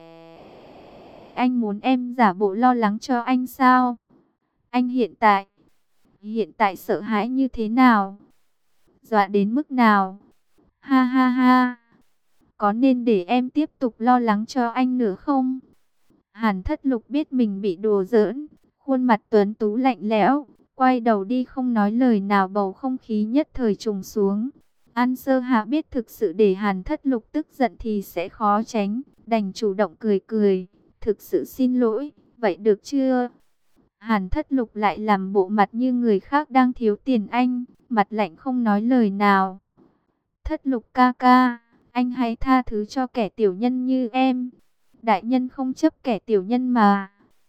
anh muốn em giả bộ lo lắng cho anh sao? Anh hiện tại sợ hãi như thế nào? Dọa đến mức nào? Ha ha ha. Có nên để em tiếp tục lo lắng cho anh nữa không? Hàn Thất Lục biết mình bị đùa giỡn, khuôn mặt tuấn tú lạnh lẽo, quay đầu đi không nói lời nào, bầu không khí nhất thời trùng xuống. An Sơ Hạ biết thực sự để Hàn Thất Lục tức giận thì sẽ khó tránh, đành chủ động cười cười, thực sự xin lỗi, vậy được chưa? Hàn Thất Lục lại làm bộ mặt như người khác đang thiếu tiền anh, mặt lạnh không nói lời nào. Thất Lục ca ca, anh hãy tha thứ cho kẻ tiểu nhân như em. Đại nhân không chấp kẻ tiểu nhân mà.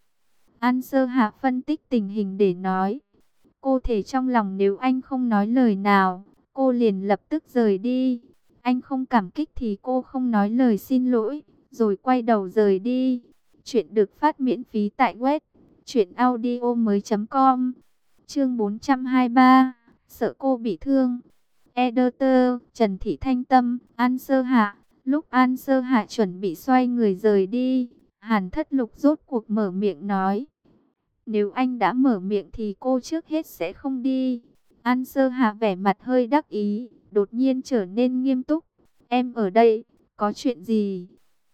An Sơ Hạ phân tích tình hình để nói. Cô thể trong lòng nếu anh không nói lời nào, cô liền lập tức rời đi. Anh không cảm kích thì cô không nói lời xin lỗi, rồi quay đầu rời đi. Chuyện được phát miễn phí tại web truyệnaudiomoi.com. Chương 423, sợ cô bị thương. Editor Trần Thị Thanh Tâm, An Sơ Hạ. Lúc An Sơ Hạ chuẩn bị xoay người rời đi, Hàn Thất Lục rốt cuộc mở miệng nói. Nếu anh đã mở miệng thì cô trước hết sẽ không đi. An Sơ Hạ vẻ mặt hơi đắc ý, đột nhiên trở nên nghiêm túc. Em ở đây, có chuyện gì?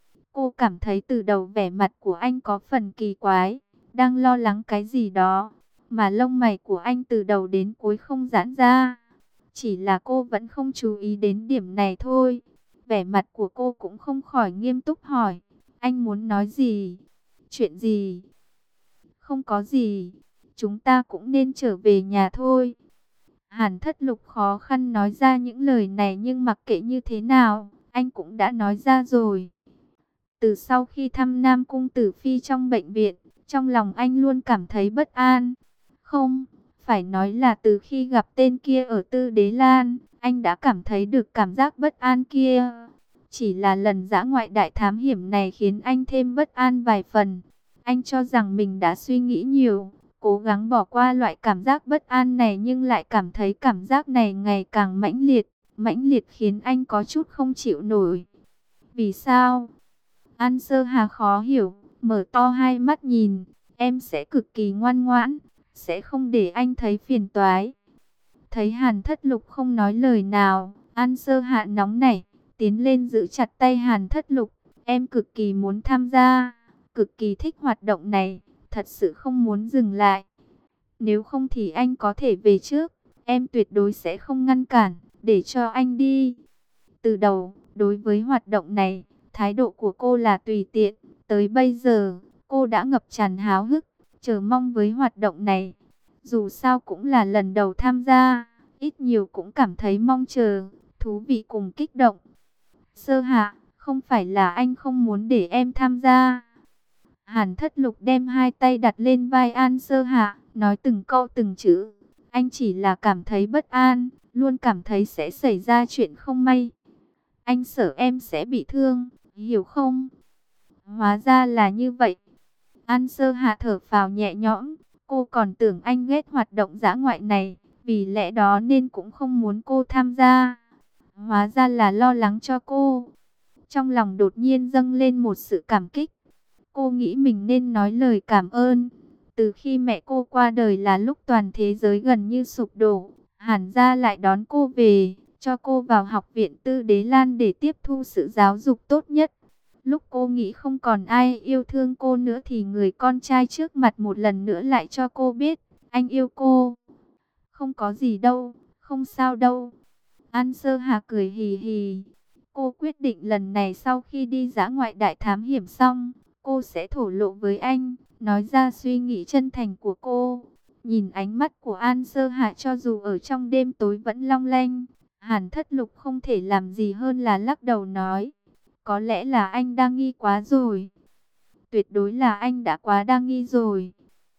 Cô cảm thấy từ đầu vẻ mặt của anh có phần kỳ quái, đang lo lắng cái gì đó, mà lông mày của anh từ đầu đến cuối không giãn ra. Chỉ là cô vẫn không chú ý đến điểm này thôi. Vẻ mặt của cô cũng không khỏi nghiêm túc hỏi, anh muốn nói gì? Chuyện gì? Không có gì, chúng ta cũng nên trở về nhà thôi. Hàn Thất Lục khó khăn nói ra những lời này, nhưng mặc kệ như thế nào, anh cũng đã nói ra rồi. Từ sau khi thăm Nam Cung Tử Phi trong bệnh viện, trong lòng anh luôn cảm thấy bất an. Không, phải nói là từ khi gặp tên kia ở Tư Đế Lan, anh đã cảm thấy được cảm giác bất an kia. Chỉ là lần dã ngoại đại thám hiểm này khiến anh thêm bất an vài phần. Anh cho rằng mình đã suy nghĩ nhiều, cố gắng bỏ qua loại cảm giác bất an này, nhưng lại cảm thấy cảm giác này ngày càng mãnh liệt khiến anh có chút không chịu nổi. Vì sao? An Sơ Hà khó hiểu, mở to hai mắt nhìn, em sẽ cực kỳ ngoan ngoãn, sẽ không để anh thấy phiền toái. Thấy Hàn Thất Lục không nói lời nào, An Sơ Hạ nóng nảy, tiến lên giữ chặt tay Hàn Thất Lục. Em cực kỳ muốn tham gia, cực kỳ thích hoạt động này, thật sự không muốn dừng lại. Nếu không thì anh có thể về trước, em tuyệt đối sẽ không ngăn cản, để cho anh đi. Từ đầu, đối với hoạt động này, thái độ của cô là tùy tiện. Tới bây giờ, cô đã ngập tràn háo hức, chờ mong với hoạt động này. Dù sao cũng là lần đầu tham gia, ít nhiều cũng cảm thấy mong chờ, thú vị cùng kích động. Sơ Hạ, không phải là anh không muốn để em tham gia. Hàn Thất Lục đem hai tay đặt lên vai An Sơ Hạ, nói từng câu từng chữ. Anh chỉ là cảm thấy bất an, luôn cảm thấy sẽ xảy ra chuyện không may. Anh sợ em sẽ bị thương, hiểu không? Hóa ra là như vậy. An Sơ Hạ thở phào nhẹ nhõm, cô còn tưởng anh ghét hoạt động dã ngoại này, vì lẽ đó nên cũng không muốn cô tham gia. Hóa ra là lo lắng cho cô. Trong lòng đột nhiên dâng lên một sự cảm kích. Cô nghĩ mình nên nói lời cảm ơn. Từ khi mẹ cô qua đời là lúc toàn thế giới gần như sụp đổ, Hàn gia lại đón cô về, cho cô vào học viện Tư Đế Lan để tiếp thu sự giáo dục tốt nhất. Lúc cô nghĩ không còn ai yêu thương cô nữa thì người con trai trước mặt một lần nữa lại cho cô biết, anh yêu cô. Không có gì đâu, không sao đâu. An Sơ Hà cười hì hì. Cô quyết định lần này sau khi đi dã ngoại đại thám hiểm xong, cô sẽ thổ lộ với anh, nói ra suy nghĩ chân thành của cô. Nhìn ánh mắt của An Sơ Hạ cho dù ở trong đêm tối vẫn long lanh, Hàn Thất Lục không thể làm gì hơn là lắc đầu nói. Có lẽ là anh đa nghi quá rồi. Tuyệt đối là anh đã quá đa nghi rồi.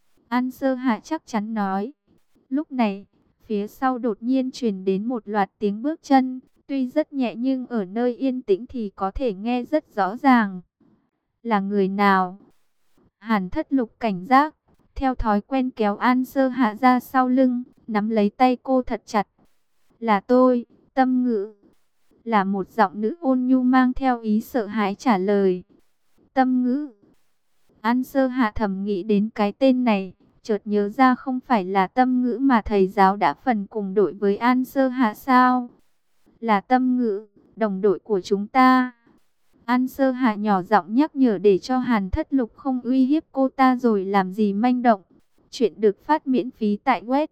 An Sơ Hạ chắc chắn nói. Lúc này, phía sau đột nhiên truyền đến một loạt tiếng bước chân. Tuy rất nhẹ nhưng ở nơi yên tĩnh thì có thể nghe rất rõ ràng. Là người nào? Hàn Thất Lục cảnh giác, theo thói quen kéo An Sơ Hạ ra sau lưng, nắm lấy tay cô thật chặt. Là tôi, Tâm Ngữ. Là một giọng nữ ôn nhu mang theo ý sợ hãi trả lời. Tâm Ngữ. An Sơ Hạ thầm nghĩ đến cái tên này, chợt nhớ ra không phải là Tâm Ngữ mà thầy giáo đã phần cùng đội với An Sơ Hạ sao? Là Tâm Ngữ, đồng đội của chúng ta. An Sơ Hạ nhỏ giọng nhắc nhở để cho Hàn Thất Lục không uy hiếp cô ta rồi làm gì manh động. Chuyện được phát miễn phí tại web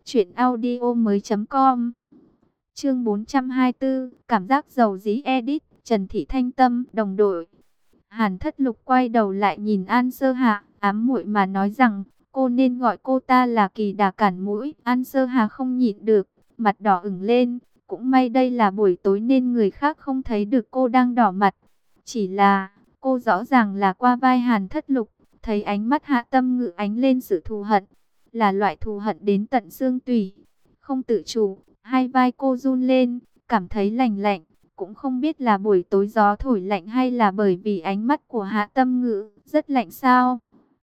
truyệnaudiomoi.com. Chương 424, cảm giác dầu dĩ edit, Trần Thị Thanh Tâm, đồng đội. Hàn Thất Lục quay đầu lại nhìn An Sơ Hạ, ám muội mà nói rằng, cô nên gọi cô ta là Kỳ Đà cản mũi. An Sơ Hạ không nhịn được, mặt đỏ ửng lên, cũng may đây là buổi tối nên người khác không thấy được cô đang đỏ mặt. Chỉ là, cô rõ ràng là qua vai Hàn Thất Lục, thấy ánh mắt Hạ Tâm Ngữ ánh lên sự thù hận, là loại thù hận đến tận xương tủy. Không tự chủ, hai vai cô run lên, cảm thấy lạnh lạnh, cũng không biết là buổi tối gió thổi lạnh hay là bởi vì ánh mắt của Hạ Tâm Ngữ rất lạnh sao.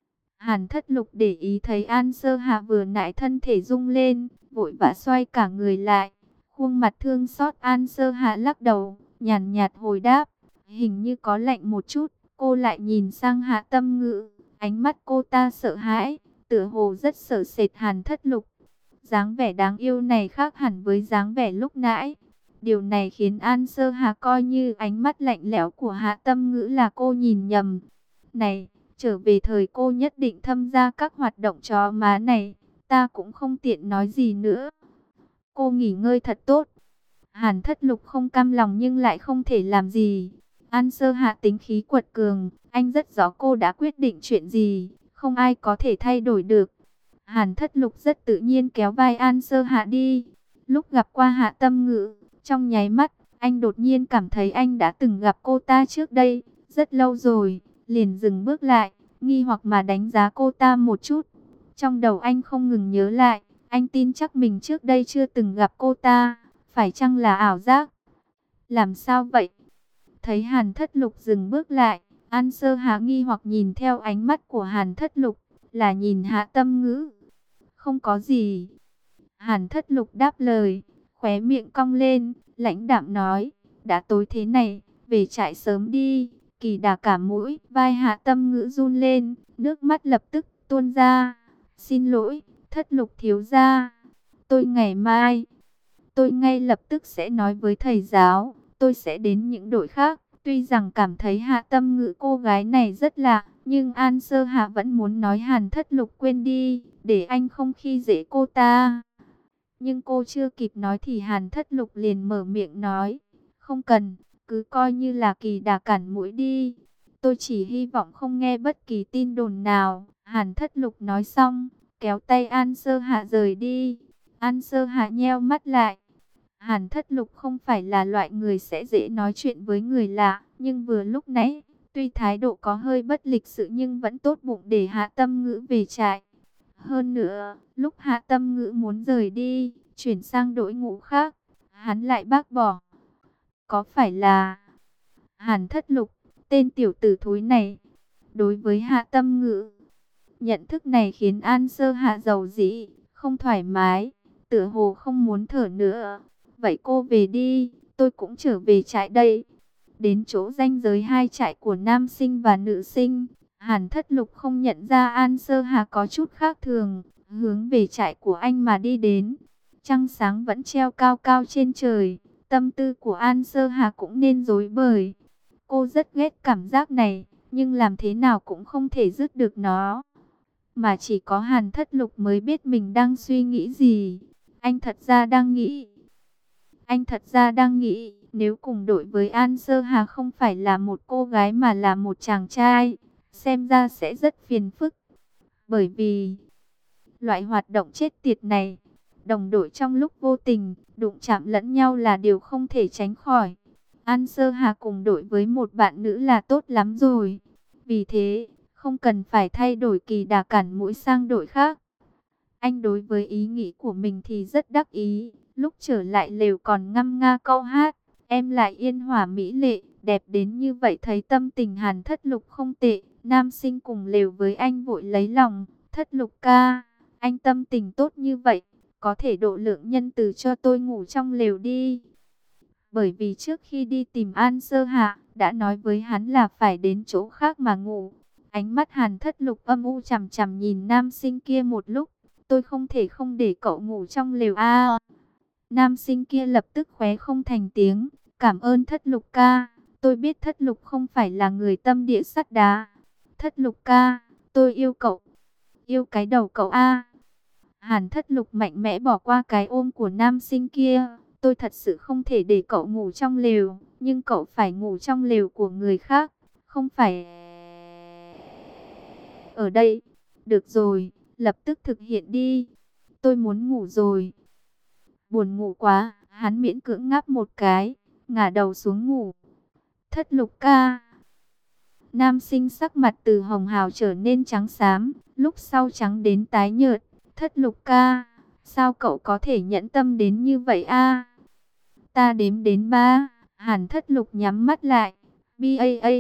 Hàn Thất Lục để ý thấy An Sơ Hạ vừa nãy thân thể rung lên, vội vã xoay cả người lại, khuôn mặt thương xót. An Sơ Hạ lắc đầu, nhàn nhạt hồi đáp, hình như có lạnh một chút. Cô lại nhìn sang Hạ Tâm Ngữ, ánh mắt cô ta sợ hãi, tựa hồ rất sợ sệt Hàn Thất Lục. Dáng vẻ đáng yêu này khác hẳn với dáng vẻ lúc nãy. Điều này khiến An Sơ Hà coi như ánh mắt lạnh lẽo của Hạ Tâm Ngữ là cô nhìn nhầm. Này, trở về thời cô nhất định tham gia các hoạt động chó má này, ta cũng không tiện nói gì nữa. Cô nghỉ ngơi thật tốt. Hàn Thất Lục không cam lòng nhưng lại không thể làm gì. An Sơ Hạ tính khí quật cường, anh rất rõ cô đã quyết định chuyện gì, không ai có thể thay đổi được. Hàn Thất Lục rất tự nhiên kéo vai An Sơ Hạ đi. Lúc gặp qua Hạ Tâm Ngữ, trong nháy mắt, anh đột nhiên cảm thấy anh đã từng gặp cô ta trước đây, rất lâu rồi, liền dừng bước lại, nghi hoặc mà đánh giá cô ta một chút. Trong đầu anh không ngừng nhớ lại, anh tin chắc mình trước đây chưa từng gặp cô ta, phải chăng là ảo giác? Làm sao vậy? Thấy Hàn Thất Lục dừng bước lại, An Sơ Hạ nghi hoặc nhìn theo ánh mắt của Hàn Thất Lục, là nhìn Hạ Tâm Ngữ. Không có gì. Hàn Thất Lục đáp lời, khóe miệng cong lên, lãnh đạm nói, đã tối thế này, về trại sớm đi. Kỳ Đà cả mũi, vai Hạ Tâm Ngữ run lên, nước mắt lập tức tuôn ra. Xin lỗi, Thất Lục thiếu gia. Tôi ngay lập tức sẽ nói với thầy giáo, tôi sẽ đến những đội khác. Tuy rằng cảm thấy Hạ Tâm Ngữ cô gái này rất lạ, nhưng An Sơ Hạ vẫn muốn nói Hàn Thất Lục quên đi, để anh không khi dễ cô ta. Nhưng cô chưa kịp nói thì Hàn Thất Lục liền mở miệng nói, không cần, cứ coi như là Kỳ Đà cản mũi đi. Tôi chỉ hy vọng không nghe bất kỳ tin đồn nào. Hàn Thất Lục nói xong, kéo tay An Sơ Hạ rời đi. An Sơ Hạ nheo mắt lại. Hàn Thất Lục không phải là loại người sẽ dễ nói chuyện với người lạ, nhưng vừa lúc nãy, tuy thái độ có hơi bất lịch sự nhưng vẫn tốt bụng để Hạ Tâm Ngữ về trại. Hơn nữa, lúc Hạ Tâm Ngữ muốn rời đi, chuyển sang đội ngũ khác, hắn lại bác bỏ. Có phải là Hàn Thất Lục, tên tiểu tử thúi này, đối với Hạ Tâm Ngữ? Nhận thức này khiến An Sơ Hạ dầu dĩ, không thoải mái, tựa hồ không muốn thở nữa. Vậy cô về đi, tôi cũng trở về trại đây. Đến chỗ ranh giới hai trại của nam sinh và nữ sinh, Hàn Thất Lục không nhận ra An Sơ Hà có chút khác thường, hướng về trại của anh mà đi đến. Trăng sáng vẫn treo cao cao trên trời, tâm tư của An Sơ Hà cũng nên rối bời. Cô rất ghét cảm giác này, nhưng làm thế nào cũng không thể dứt được nó. Mà chỉ có Hàn Thất Lục mới biết mình đang suy nghĩ gì. Anh thật ra đang nghĩ, nếu cùng đội với An Sơ Hà không phải là một cô gái mà là một chàng trai, xem ra sẽ rất phiền phức. Bởi vì loại hoạt động chết tiệt này, đồng đội trong lúc vô tình đụng chạm lẫn nhau là điều không thể tránh khỏi. An Sơ Hà cùng đội với một bạn nữ là tốt lắm rồi. Vì thế, không cần phải thay đổi Kỳ Đà cản mũi sang đội khác. Anh đối với ý nghĩ của mình thì rất đắc ý. Lúc trở lại lều còn ngâm nga câu hát, em lại yên hòa mỹ lệ, đẹp đến như vậy. Thấy tâm tình Hàn Thất Lục không tệ, nam sinh cùng lều với anh vội lấy lòng. Thất Lục ca, anh tâm tình tốt như vậy, có thể độ lượng nhân từ cho tôi ngủ trong lều đi. Bởi vì trước khi đi tìm An Sơ Hạ, đã nói với hắn là phải đến chỗ khác mà ngủ. Ánh mắt Hàn Thất Lục âm u chằm chằm nhìn nam sinh kia một lúc. Tôi không thể không để cậu ngủ trong lều a. Nam sinh kia lập tức khóe không thành tiếng. Cảm ơn Thất Lục ca. Tôi biết Thất Lục không phải là người tâm địa sắt đá. Thất Lục ca, tôi yêu cậu. Yêu cái đầu cậu a. Hàn Thất Lục mạnh mẽ bỏ qua cái ôm của nam sinh kia. Tôi thật sự không thể để cậu ngủ trong lều, nhưng cậu phải ngủ trong lều của người khác, không phải ở đây. Được rồi, lập tức thực hiện đi. Tôi muốn ngủ rồi. Buồn ngủ quá, hắn miễn cưỡng ngáp một cái, ngả đầu xuống ngủ. Thất Lục ca. Nam sinh sắc mặt từ hồng hào trở nên trắng xám, lúc sau trắng đến tái nhợt. Thất Lục ca, sao cậu có thể nhẫn tâm đến như vậy a? Ta đếm đến 3, Hàn Thất Lục nhắm mắt lại. BAA.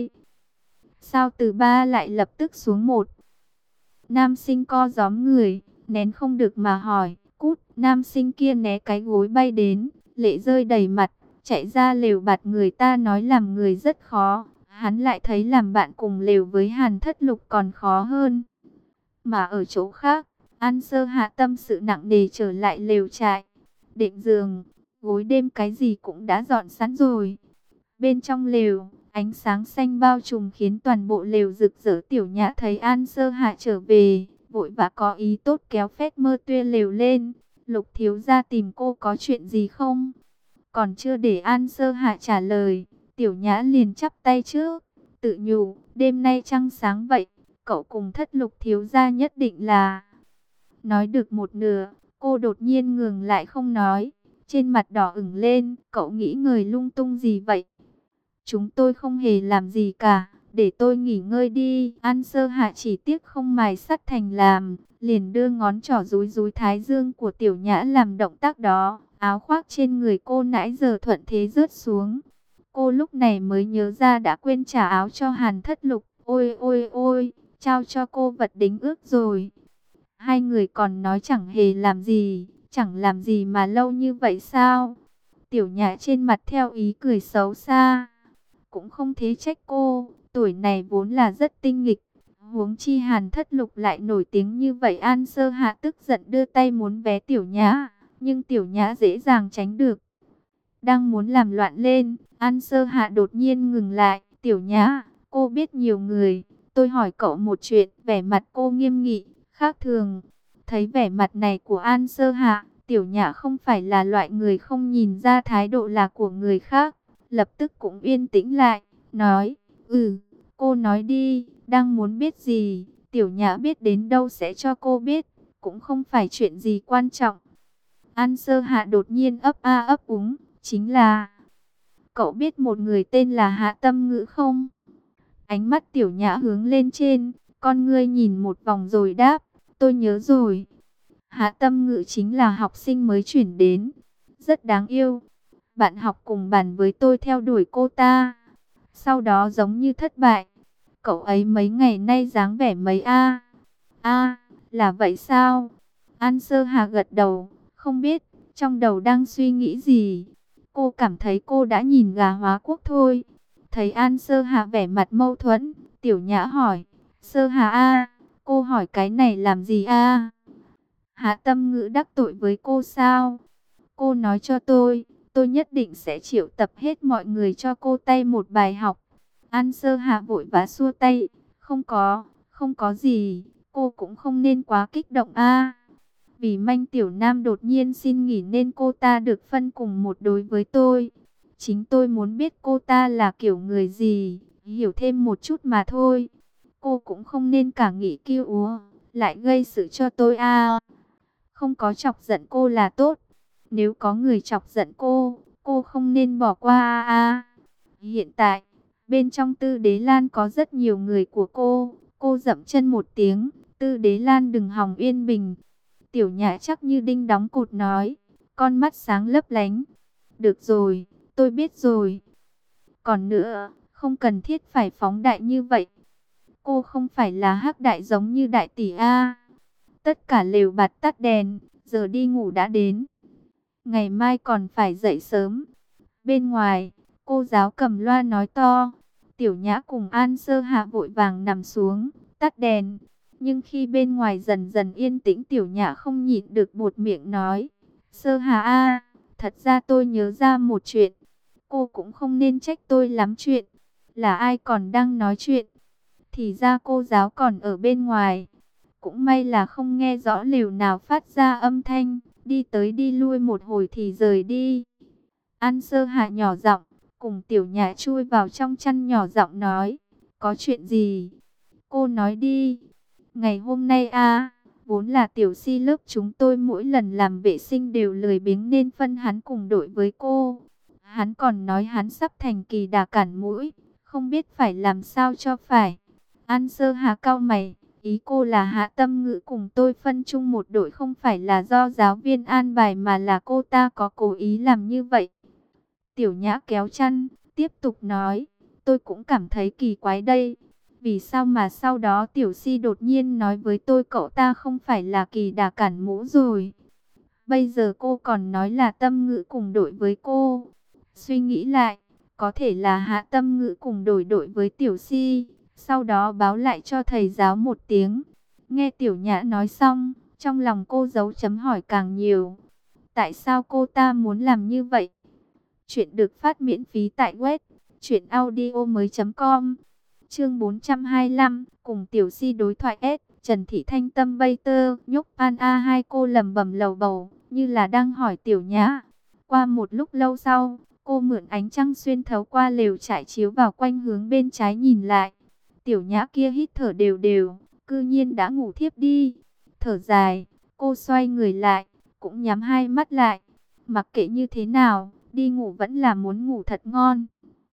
Sao từ 3 lại lập tức xuống 1? Nam sinh co gióm người, nén không được mà hỏi. Cút, nam sinh kia né cái gối bay đến, lệ rơi đầy mặt, chạy ra lều bạt người ta nói làm người rất khó. Hắn lại thấy làm bạn cùng lều với Hàn Thất Lục còn khó hơn. Mà ở chỗ khác, An Sơ Hạ tâm sự nặng nề trở lại lều trại. Đệm giường, gối đêm cái gì cũng đã dọn sẵn rồi. Bên trong lều, ánh sáng xanh bao trùm khiến toàn bộ lều rực rỡ. Tiểu Nhã thấy An Sơ Hạ trở về, vội vã có ý tốt kéo Phét Mơ Tuê lều lên. Lục thiếu gia tìm cô có chuyện gì không? Còn chưa để An Sơ Hạ trả lời, Tiểu Nhã liền chắp tay trước, tự nhủ, đêm nay trăng sáng vậy, cậu cùng Thất Lục thiếu gia nhất định là... Nói được một nửa, cô đột nhiên ngừng lại không nói, trên mặt đỏ ửng lên, cậu nghĩ ngợi lung tung gì vậy? Chúng tôi không hề làm gì cả, để tôi nghỉ ngơi đi. An Sơ Hạ chỉ tiếc không mài sắt thành làm, liền đưa ngón trỏ dúi dúi thái dương của Tiểu Nhã làm động tác đó. Áo khoác trên người cô nãy giờ thuận thế rớt xuống. Cô lúc này mới nhớ ra đã quên trả áo cho Hàn Thất Lục. Ôi ôi ôi, trao cho cô vật đính ước rồi. Hai người còn nói chẳng hề làm gì, chẳng làm gì mà lâu như vậy sao? Tiểu Nhã trên mặt theo ý cười xấu xa. Cũng không thế trách cô, tuổi này vốn là rất tinh nghịch. Huống chi Hàn Thất Lục lại nổi tiếng như vậy. An Sơ Hạ tức giận đưa tay muốn vé Tiểu Nhã, nhưng Tiểu Nhã dễ dàng tránh được. Đang muốn làm loạn lên, An Sơ Hạ đột nhiên ngừng lại. Tiểu Nhã, cô biết nhiều người, tôi hỏi cậu một chuyện. Vẻ mặt cô nghiêm nghị, khác thường. Thấy vẻ mặt này của An Sơ Hạ, Tiểu Nhã không phải là loại người không nhìn ra thái độ là của người khác. Lập tức cũng yên tĩnh lại, nói, cô nói đi, đang muốn biết gì, Tiểu Nhã biết đến đâu sẽ cho cô biết, cũng không phải chuyện gì quan trọng. An Sơ Hạ đột nhiên ấp a ấp úng, chính là, cậu biết một người tên là Hạ Tâm Ngữ không? Ánh mắt Tiểu Nhã hướng lên trên, con ngươi nhìn một vòng rồi đáp, tôi nhớ rồi. Hạ Tâm Ngữ chính là học sinh mới chuyển đến, rất đáng yêu. Bạn học cùng bàn với tôi theo đuổi cô ta, sau đó giống như thất bại. Cậu ấy mấy ngày nay dáng vẻ mấy a? Là vậy sao? An Sơ Hà gật đầu, không biết, trong đầu đang suy nghĩ gì. Cô cảm thấy cô đã nhìn gà hóa quốc thôi. Thấy An Sơ Hà vẻ mặt mâu thuẫn, Tiểu Nhã hỏi, Sơ Hà a, cô hỏi cái này làm gì a? Hạ Tâm Ngữ đắc tội với cô sao? Cô nói cho tôi nhất định sẽ triệu tập hết mọi người cho cô tay một bài học. An Sơ Hạ vội vã xua tay, không có gì, cô cũng không nên quá kích động a. Vì Manh Tiểu Nam đột nhiên xin nghỉ nên cô ta được phân cùng một đối với tôi. Chính tôi muốn biết cô ta là kiểu người gì, hiểu thêm một chút mà thôi. Cô cũng không nên cả nghĩ kiêu úa, lại gây sự cho tôi a. Không có chọc giận cô là tốt. Nếu có người chọc giận cô không nên bỏ qua a. Hiện tại, bên trong Tư Đế Lan có rất nhiều người của cô dậm chân một tiếng, Tư Đế Lan đừng hòng yên bình. Tiểu Nhã chắc như đinh đóng cột nói, con mắt sáng lấp lánh. Được rồi, tôi biết rồi. Còn nữa, không cần thiết phải phóng đại như vậy. Cô không phải là hắc đại giống như đại tỷ a. tất cả lều bạt tắt đèn, giờ đi ngủ đã đến. Ngày mai còn phải dậy sớm. Bên ngoài, cô giáo cầm loa nói to. Tiểu Nhã cùng An Sơ Hạ vội vàng nằm xuống, tắt đèn. Nhưng khi bên ngoài dần dần yên tĩnh, Tiểu Nhã không nhịn được buột miệng nói. Sơ Hạ a, thật ra tôi nhớ ra một chuyện. Cô cũng không nên trách tôi lắm chuyện. Là ai còn đang nói chuyện? Thì ra cô giáo còn ở bên ngoài. Cũng may là không nghe rõ lều nào phát ra âm thanh. Đi tới đi lui một hồi thì rời đi. An Sơ Hạ nhỏ giọng cùng Tiểu Nhã chui vào trong chăn nhỏ giọng nói. Có chuyện gì? Cô nói đi. Ngày hôm nay vốn là tiểu si lớp chúng tôi mỗi lần làm vệ sinh đều lười biếng nên phân hắn cùng đội với cô. Hắn còn nói hắn sắp thành kỳ đà cản mũi, không biết phải làm sao cho phải. An Sơ Hà cau mày, ý cô là Hạ Tâm Ngữ cùng tôi phân chung một đội không phải là do giáo viên an bài mà là cô ta có cố ý làm như vậy. Tiểu Nhã kéo chăn, tiếp tục nói, tôi cũng cảm thấy kỳ quái đây. Vì sao mà sau đó Tiểu Si đột nhiên nói với tôi cậu ta không phải là kỳ đà cản mũ rồi. Bây giờ cô còn nói là Tâm Ngữ cùng đội với cô. Suy nghĩ lại, có thể là Hạ Tâm Ngữ cùng đổi đội với Tiểu Si, sau đó báo lại cho thầy giáo một tiếng. Nghe Tiểu Nhã nói xong, trong lòng cô dấu chấm hỏi càng nhiều. Tại sao cô ta muốn làm như vậy? Chuyện được phát miễn phí tại web truyệnaudiomoi.com. Chương 425, cùng Tiểu Si đối thoại S, Trần Thị Thanh Tâm Bay Tơ, nhúc An A hai cô lẩm bẩm lầu bầu, như là đang hỏi Tiểu Nhã. Qua một lúc lâu sau, cô mượn ánh trăng xuyên thấu qua lều trải chiếu vào quanh hướng bên trái nhìn lại. Tiểu Nhã kia hít thở đều đều, cư nhiên đã ngủ thiếp đi. Thở dài, cô xoay người lại, cũng nhắm hai mắt lại. Mặc kệ như thế nào, đi ngủ vẫn là muốn ngủ thật ngon.